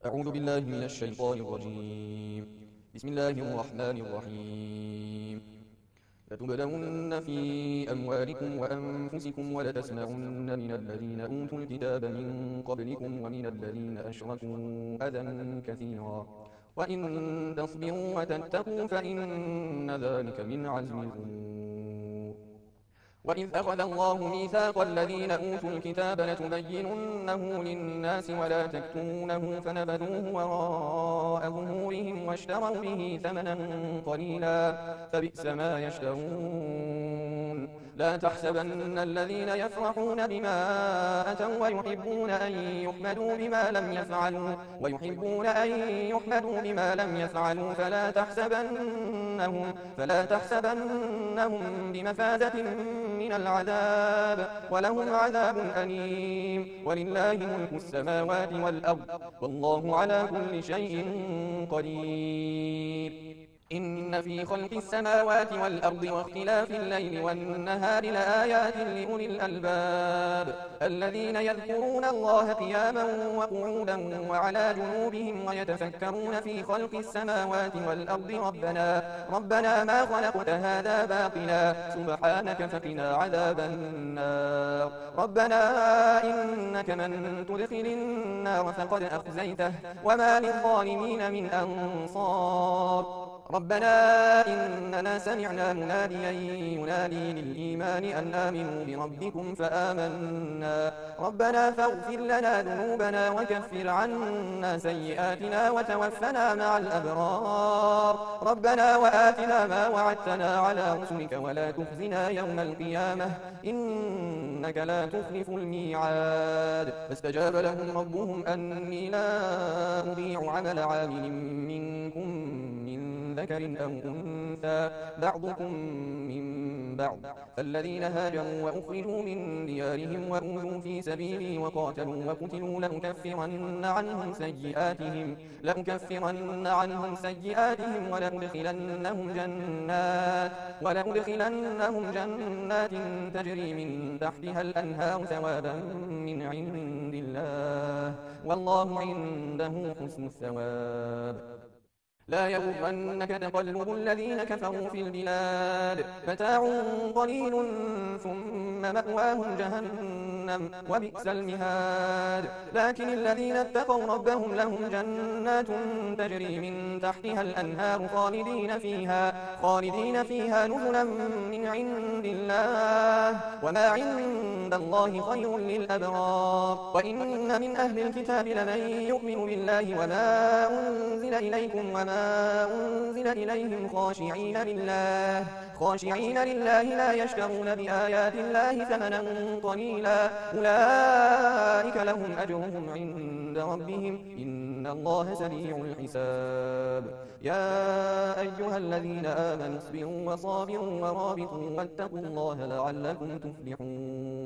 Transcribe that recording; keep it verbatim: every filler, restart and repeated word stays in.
أعوذ بالله من الشيطان الرجيم. بسم الله الرحمن الرحيم. لتبلون في أموالكم وأنفسكم ولتسمعن من الذين أوتوا الكتاب من قبلكم ومن الذين أشركوا أذى كثيرا وإن تصبروا وتتقوا فإن ذلك من عزم الأمور. وإذ أخذ الله ميثاق الذين أوتوا الكتاب لتبيننه للناس ولا تكتمونه فنبذوه وراء ظهورهم واشتروا به ثمنا قليلا فبئس ما يشترون. لا تحسبن الذين يفرحون بما أتوا ويحبون أن يحمدوا بما لم يفعلوا ويحبون أن يحمدوا بما لم يفعلوا فلا تحسبنهم فلا تحسبنهم بمفازة من العذاب ولهم عذاب أليم. ولله ملك السماوات والأرض والله على كل شيء قدير. إن في خلق السماوات والأرض واختلاف الليل والنهار لآيات لأولي الألباب الذين يذكرون الله قياما وقعودا وعلى جنوبهم ويتفكرون في خلق السماوات والأرض ربنا ربنا ما خلقت هذا باطلا سبحانك فقنا عذاب النار. ربنا إنك من تدخل النار فقد أخزيته وما للظالمين من أنصار. ربنا إننا سمعنا مناديا ينادي للإيمان أن آمنوا بربكم فآمنا ربنا فاغفر لنا ذنوبنا وكفر عنا سيئاتنا وتوفنا مع الأبرار. ربنا وآتنا ما وعدتنا على رسلك ولا تخزنا يوم القيامة إنك لا تخلف الميعاد. فاستجاب لهم ربهم أني لا أضيع عمل عامل منكم من ذكر أو أنثى بعضكم من بعض فالذين هاجروا وأخرجوا من ديارهم وأوذوا في سبيلي وقاتلوا وقتلوا لأكفرن عنهم سيئاتهم لأكفرن عنهم سيئاتهم ولأدخلنهم جنات ولأدخلنهم جنات تجري من تحتها الأنهار ثوابا من عند الله والله عنده حسن الثواب. لا يغرنك تقلب الذين كفروا في البلاد متاع قليل ثم مأواهم جهنم وبئس المهاد. لكن الذين اتقوا ربهم لهم جنات تجري من تحتها الأنهار خالدين فيها خالدين فيها نزلا من عند الله وما عند الله خير للأبرار. وإن من أهل الكتاب لمن يؤمن بالله وما أنزل إليكم وما أنزل إليهم خاشعين لله خاشعين لله لا يشترون بآيات الله ثمنا قليلا أولئك لهم أجرهم عند ربهم إن الله سريع الحساب. يا أيها الذين آمنوا اصبروا وصابروا ورابطوا واتقوا الله لعلكم تفلحون.